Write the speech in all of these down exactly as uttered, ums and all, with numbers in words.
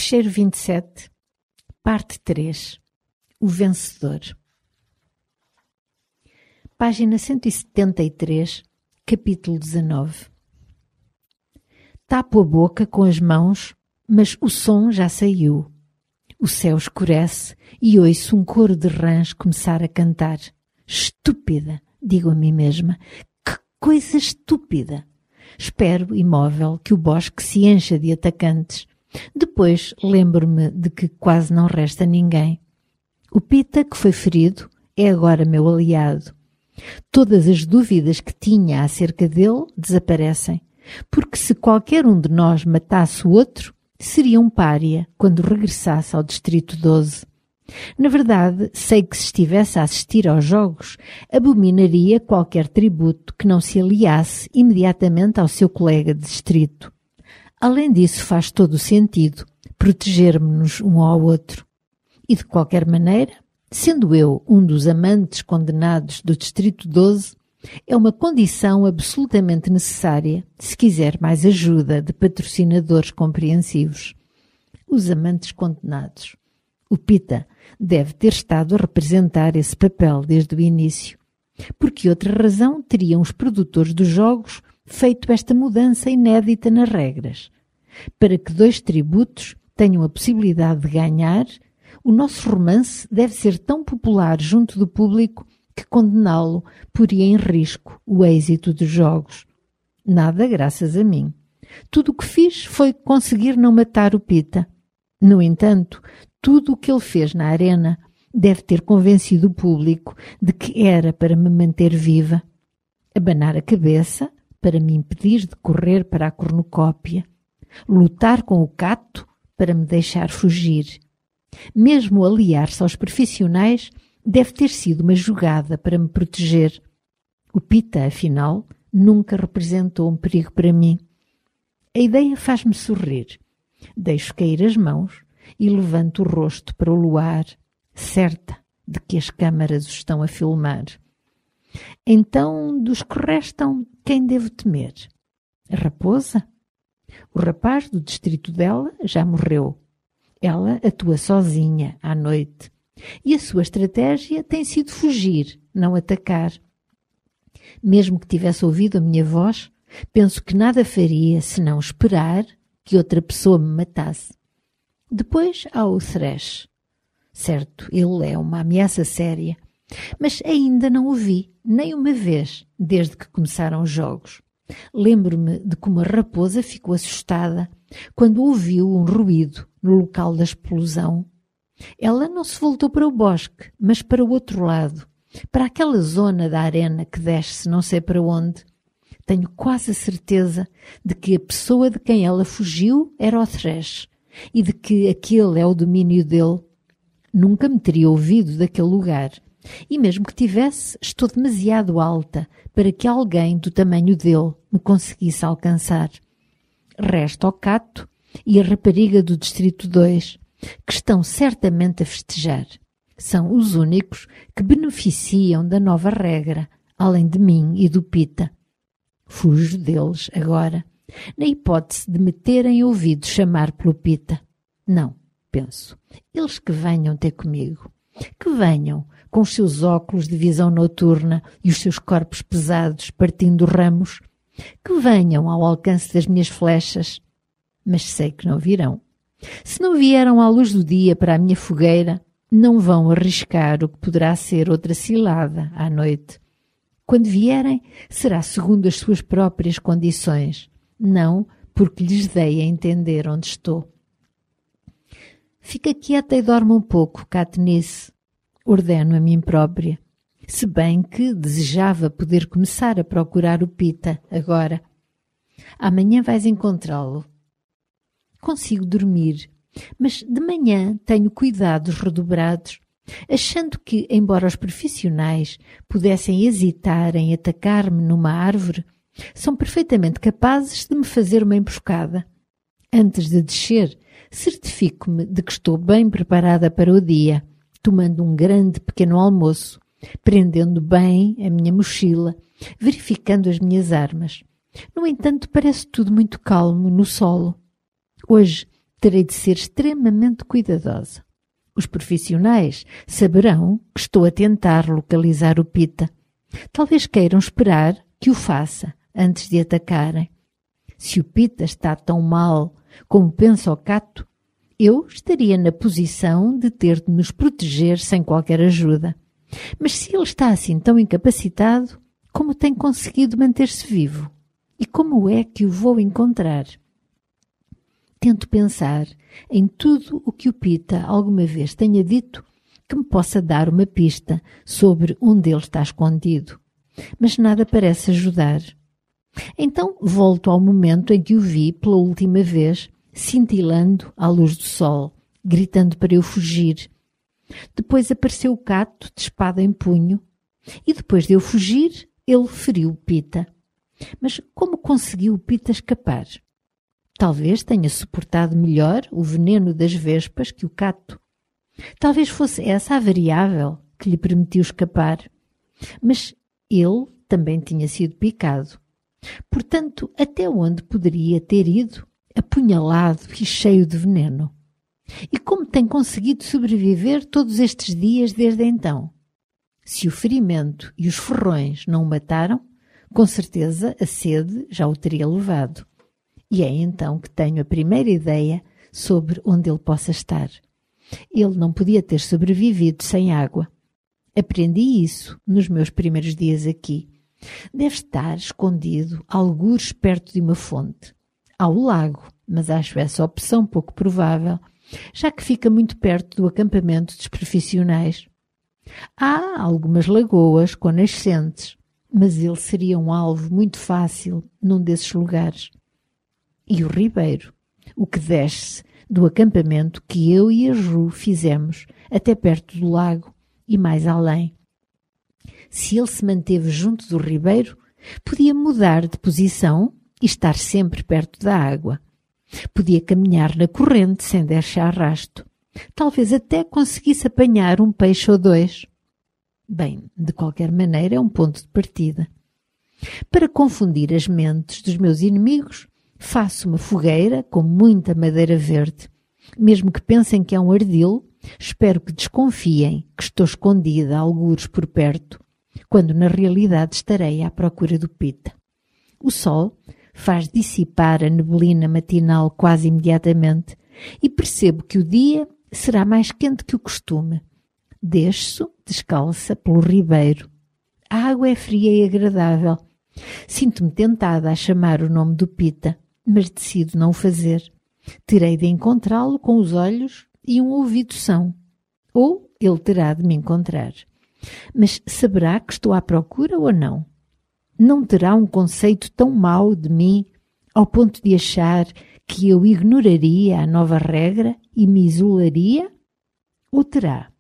Fecheiro vinte e sete, parte três. O vencedor. Página cento e setenta e três, capítulo dezanove. Tapo a boca com as mãos, mas o som já saiu. O céu escurece e ouço um coro de rãs começar a cantar. Estúpida, digo a mim mesma. Que coisa estúpida! Espero, imóvel, que o bosque se encha de atacantes. Depois lembro-me de que quase não resta ninguém. O Pita, que foi ferido, é agora meu aliado. Todas as dúvidas que tinha acerca dele desaparecem, porque se qualquer um de nós matasse o outro, seria um pária quando regressasse ao Distrito doze. Na verdade, sei que se estivesse a assistir aos jogos, abominaria qualquer tributo que não se aliasse imediatamente ao seu colega de distrito. Além disso, faz todo o sentido protegermos-nos um ao outro. E de qualquer maneira, sendo eu um dos amantes condenados do Distrito doze, é uma condição absolutamente necessária se quiser mais ajuda de patrocinadores compreensivos. Os amantes condenados. O Pita deve ter estado a representar esse papel desde o início. Por que outra razão teriam os produtores dos jogos feito esta mudança inédita nas regras? Para que dois tributos tenham a possibilidade de ganhar, o nosso romance deve ser tão popular junto do público que condená-lo poria em risco o êxito dos jogos. Nada graças a mim. Tudo o que fiz foi conseguir não matar o Pita. No entanto, tudo o que ele fez na arena deve ter convencido o público de que era para me manter viva. Abanar a cabeça para me impedir de correr para a cornucópia. Lutar com o cato para me deixar fugir. Mesmo aliar-se aos profissionais deve ter sido uma jogada para me proteger. O Pita, afinal, nunca representou um perigo para mim. A ideia faz-me sorrir. Deixo cair as mãos e levanto o rosto para o luar, certa de que as câmaras o estão a filmar. Então, dos que restam, quem devo temer? A raposa? O rapaz do distrito dela já morreu. Ela atua sozinha à noite. E a sua estratégia tem sido fugir, não atacar. Mesmo que tivesse ouvido a minha voz, penso que nada faria senão esperar que outra pessoa me matasse. Depois há o Thresh. Certo, ele é uma ameaça séria, mas ainda não o vi, nem uma vez, desde que começaram os jogos. Lembro-me de como a raposa ficou assustada quando ouviu um ruído no local da explosão. Ela não se voltou para o bosque, mas para o outro lado, para aquela zona da arena que desce não sei para onde. Tenho quase a certeza de que a pessoa de quem ela fugiu era o Thresh e de que aquele é o domínio dele. Nunca me teria ouvido daquele lugar. E mesmo que tivesse, estou demasiado alta para que alguém do tamanho dele me conseguisse alcançar. Resta o Cato e a rapariga do Distrito dois, que estão certamente a festejar. São os únicos que beneficiam da nova regra, além de mim e do Pita. Fujo deles agora, na hipótese de me terem ouvido chamar pelo Pita. Não, penso, eles que venham ter comigo. Que venham com os seus óculos de visão noturna e os seus corpos pesados partindo ramos. Que venham ao alcance das minhas flechas. Mas sei que não virão. Se não vieram à luz do dia para a minha fogueira, não vão arriscar o que poderá ser outra cilada à noite. Quando vierem, será segundo as suas próprias condições, não porque lhes dei a entender onde estou. Fica quieta e dorme um pouco, Katniss, ordeno a mim própria, se bem que desejava poder começar a procurar o Pita agora. Amanhã vais encontrá-lo. Consigo dormir, mas de manhã tenho cuidados redobrados, achando que, embora os profissionais pudessem hesitar em atacar-me numa árvore, são perfeitamente capazes de me fazer uma emboscada. Antes de descer, certifico-me de que estou bem preparada para o dia, tomando um grande pequeno almoço, prendendo bem a minha mochila, verificando as minhas armas. No entanto, parece tudo muito calmo no solo. Hoje Terei de ser extremamente cuidadosa. Os profissionais saberão que estou a tentar localizar o Pita. Talvez queiram esperar que o faça antes de atacarem. Se o Pita está tão mal como pensa o Cato, eu estaria na posição de ter de nos proteger sem qualquer ajuda. Mas se ele está assim tão incapacitado, como tem conseguido manter-se vivo? E como é que o vou encontrar? Tento pensar em tudo o que o Pita alguma vez tenha dito que me possa dar uma pista sobre onde ele está escondido. Mas nada parece ajudar. Então volto ao momento em que o vi pela última vez, cintilando à luz do sol, gritando para eu fugir. Depois apareceu o Cato, de espada em punho, e depois de eu fugir, ele feriu o Pita. Mas como conseguiu o Pita escapar? Talvez tenha suportado melhor o veneno das vespas que o Cato. Talvez fosse essa a variável que lhe permitiu escapar. Mas ele também tinha sido picado. Portanto, até onde poderia ter ido, apunhalado e cheio de veneno? E como tem conseguido sobreviver todos estes dias desde então? Se o ferimento e os ferrões não o mataram, com certeza a sede já o teria levado. E é então que tenho a primeira ideia sobre onde ele possa estar. Ele não podia ter sobrevivido sem água. Aprendi isso nos meus primeiros dias aqui. Deve estar escondido algures perto de uma fonte. Há o lago, mas acho essa opção pouco provável, já que fica muito perto do acampamento dos profissionais. Há algumas lagoas com nascentes, mas ele seria um alvo muito fácil num desses lugares. E o ribeiro, o que desce do acampamento que eu e a Ju fizemos até perto do lago e mais além. Se ele se manteve junto do ribeiro, podia mudar de posição e estar sempre perto da água. Podia caminhar na corrente sem deixar rasto. Talvez até conseguisse apanhar um peixe ou dois. Bem, de qualquer maneira é um ponto de partida. Para confundir as mentes dos meus inimigos, faço uma fogueira com muita madeira verde. Mesmo que pensem que é um ardil, espero que desconfiem que estou escondida a algures por perto, quando na realidade estarei à procura do Pita. O sol faz dissipar a neblina matinal quase imediatamente e percebo que o dia será mais quente que o costume. Desço, descalça, pelo ribeiro. A água é fria e agradável. Sinto-me tentada a chamar o nome do Pita, mas decido não o fazer. Terei de encontrá-lo com os olhos e um ouvido são. Ou ele terá de me encontrar. Mas saberá que estou à procura ou não? Não terá um conceito tão mau de mim ao ponto de achar que eu ignoraria a nova regra e me isolaria? Ou terá?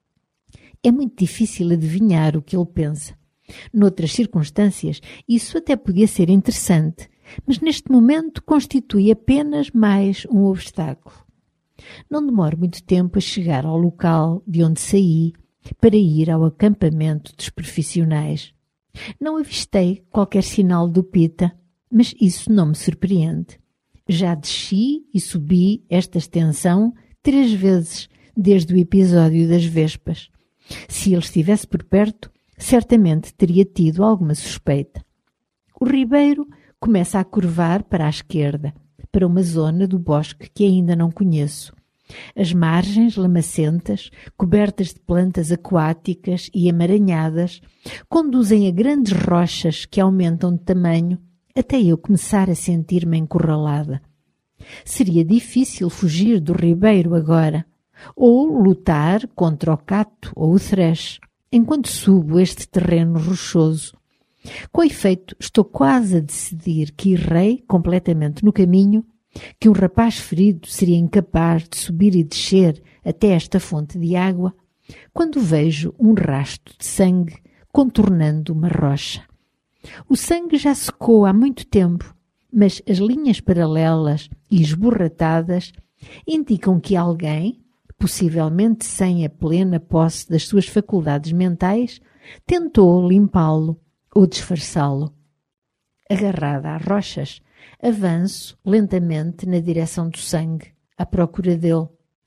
É muito difícil adivinhar o que ele pensa. Noutras circunstâncias, isso até podia ser interessante, mas neste momento constitui apenas mais um obstáculo. Não demoro muito tempo a chegar ao local de onde saí para ir ao acampamento dos profissionais. Não avistei qualquer sinal do Pita, mas isso não me surpreende. Já desci e subi esta extensão três vezes desde o episódio das vespas. Se ele estivesse por perto, certamente teria tido alguma suspeita. O ribeiro começa a curvar para a esquerda, para uma zona do bosque que ainda não conheço. As margens lamacentas, cobertas de plantas aquáticas e emaranhadas, conduzem a grandes rochas que aumentam de tamanho até eu começar a sentir-me encurralada. Seria difícil fugir do ribeiro agora, ou lutar contra o cato ou o thresh, enquanto subo este terreno rochoso. Com efeito, estou quase a decidir que errei completamente no caminho, que um rapaz ferido seria incapaz de subir e descer até esta fonte de água, quando vejo um rasto de sangue contornando uma rocha. O sangue já secou há muito tempo, mas as linhas paralelas e esborratadas indicam que alguém, possivelmente sem a plena posse das suas faculdades mentais, tentou limpá-lo ou disfarçá-lo. Agarrada às rochas, avanço lentamente na direção do sangue, à procura dele.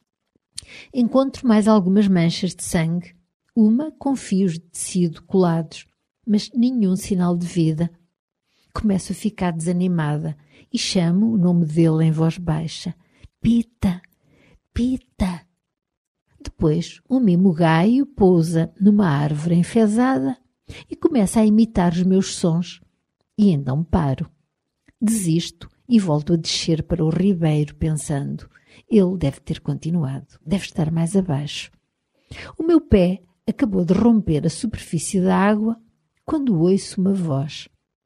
Encontro mais algumas manchas de sangue, uma com fios de tecido colados, mas nenhum sinal de vida. Começo a ficar desanimada e chamo o nome dele em voz baixa. Pita! Pita! Depois, um mimo gaio pousa numa árvore enfesada e começa a imitar os meus sons. E então paro. Desisto e volto a descer para o ribeiro, pensando: ele deve ter continuado, deve estar mais abaixo. O meu pé acabou de romper a superfície da água quando ouço uma voz.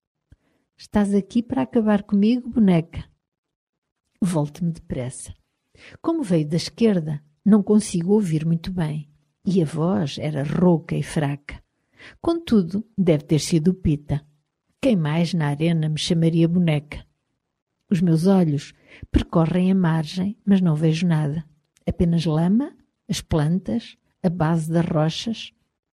Estás aqui para acabar comigo, boneca? Volto-me depressa. Como veio da esquerda, não consigo ouvir muito bem, e a voz era rouca e fraca. Contudo, deve ter sido o Pita. Quem mais na arena me chamaria boneca? Os meus olhos percorrem a margem, mas não vejo nada. Apenas lama, as plantas, a base das rochas.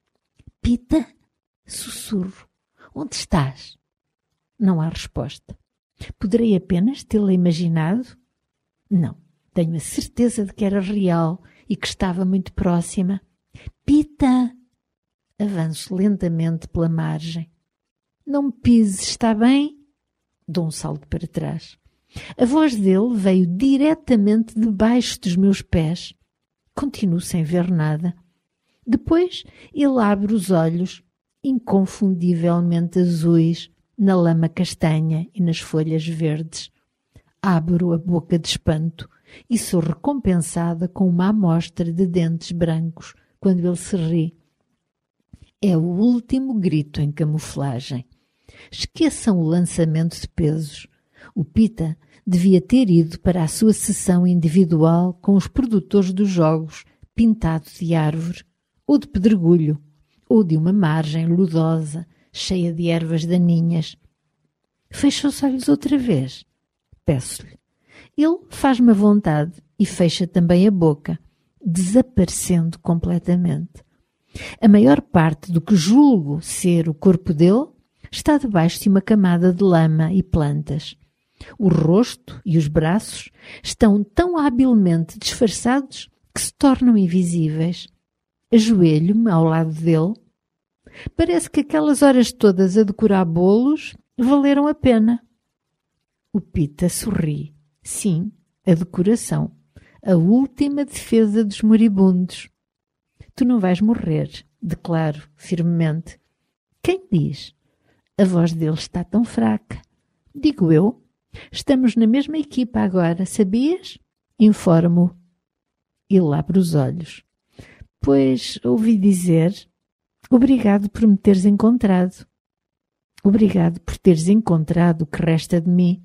Pita? Sussurro. Onde estás? Não há resposta. Poderei apenas tê-la imaginado? Não. Tenho a certeza de que era real e que estava muito próxima. Pita! Avanço lentamente pela margem. Não me pises, está bem? Dou um salto para trás. A voz dele veio diretamente debaixo dos meus pés. Continuo sem ver nada. Depois ele abre os olhos, inconfundivelmente azuis, na lama castanha e nas folhas verdes. Abro a boca de espanto e sou recompensada com uma amostra de dentes brancos quando ele se ri. É o último grito em camuflagem. Esqueçam o lançamento de pesos. O Pita devia ter ido para a sua sessão individual com os produtores dos jogos, pintado de árvore, ou de pedregulho, ou de uma margem lodosa, cheia de ervas daninhas. Fecha os olhos outra vez. Peço-lhe. Ele faz-me a vontade e fecha também a boca, desaparecendo completamente. A maior parte do que julgo ser o corpo dele está debaixo de uma camada de lama e plantas. O rosto e os braços estão tão habilmente disfarçados que se tornam invisíveis. Ajoelho-me ao lado dele. Parece que aquelas horas todas a decorar bolos valeram a pena. O Pita sorri. Sim, a decoração. A última defesa dos moribundos. Tu não vais morrer, declaro firmemente. Quem diz? A voz dele está tão fraca. Digo eu. Estamos na mesma equipa agora, sabias? Informo-o. Ele abre os olhos. Pois, ouvi dizer... Obrigado por me teres encontrado. Obrigado por teres encontrado o que resta de mim.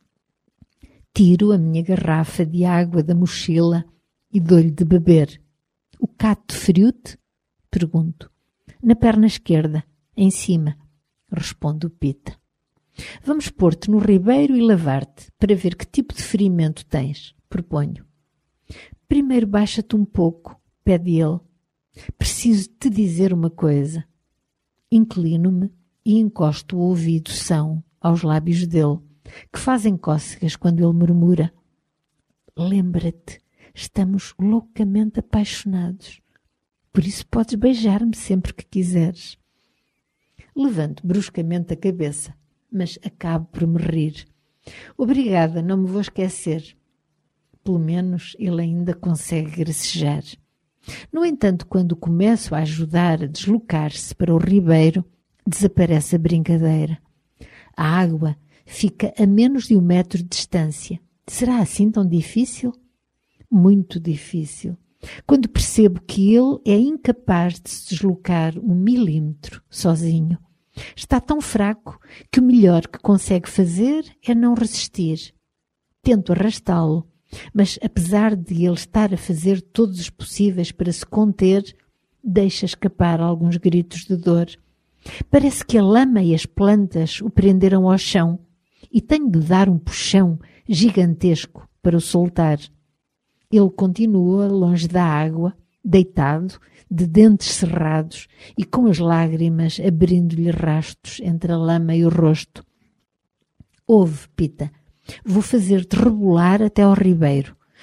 Tiro a minha garrafa de água da mochila e dou-lhe de beber. O cato feriu-te? Pergunto. Na perna esquerda, em cima, responde o Pita. Vamos pôr-te no ribeiro e lavar-te para ver que tipo de ferimento tens, proponho. Primeiro baixa-te um pouco, pede ele. Preciso te dizer uma coisa. Inclino-me e encosto o ouvido são aos lábios dele, que fazem cócegas quando ele murmura. Lembra-te, estamos loucamente apaixonados. Por isso podes beijar-me sempre que quiseres. Levanto bruscamente a cabeça, mas acabo por me rir. Obrigada, não me vou esquecer. Pelo menos ele ainda consegue gracejar. No entanto, quando começo a ajudar a deslocar-se para o ribeiro, desaparece a brincadeira. A água fica a menos de um metro de distância. Será assim tão difícil? Muito difícil. Quando percebo que ele é incapaz de se deslocar um milímetro sozinho. Está tão fraco que o melhor que consegue fazer é não resistir. Tento arrastá-lo, mas apesar de ele estar a fazer todos os possíveis para se conter, deixa escapar alguns gritos de dor. Parece que a lama e as plantas o prenderam ao chão e tenho de dar um puxão gigantesco para o soltar. Ele continua longe da água, deitado, de dentes cerrados e com as lágrimas abrindo-lhe rastos entre a lama e o rosto. Ouve, Pita, vou fazer-te rebolar até ao ribeiro.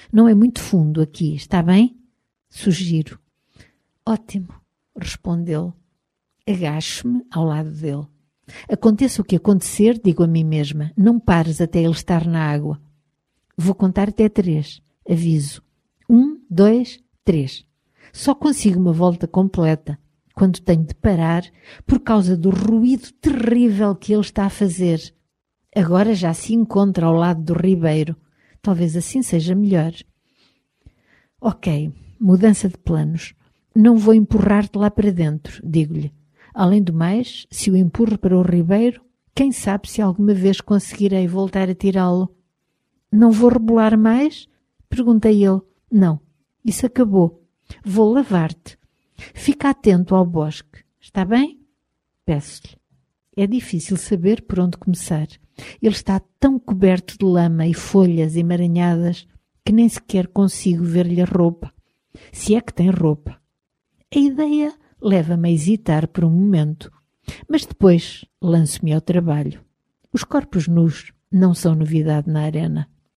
Não é muito fundo aqui, está bem? Sugiro. Ótimo, respondeu. Agacho-me ao lado dele. Aconteça o que acontecer, digo a mim mesma, não pares até ele estar na água. Vou contar até três. Aviso. Um, dois, três. Só consigo uma volta completa quando tenho de parar por causa do ruído terrível que ele está a fazer. Agora já se encontra ao lado do ribeiro. Talvez assim seja melhor. Ok, mudança de planos. Não vou empurrar-te lá para dentro, digo-lhe. Além do mais, se o empurro para o ribeiro, quem sabe se alguma vez conseguirei voltar a tirá-lo. Não vou rebolar mais? Perguntei ele. Não, isso acabou. Vou lavar-te. Fica atento ao bosque, está bem? Peço-lhe. É difícil saber por onde começar. Ele está tão coberto de lama e folhas emaranhadas que nem sequer consigo ver-lhe a roupa. Se é que tem roupa. A ideia leva-me a hesitar por um momento, mas depois lanço-me ao trabalho. Os corpos nus não são novidade na arena.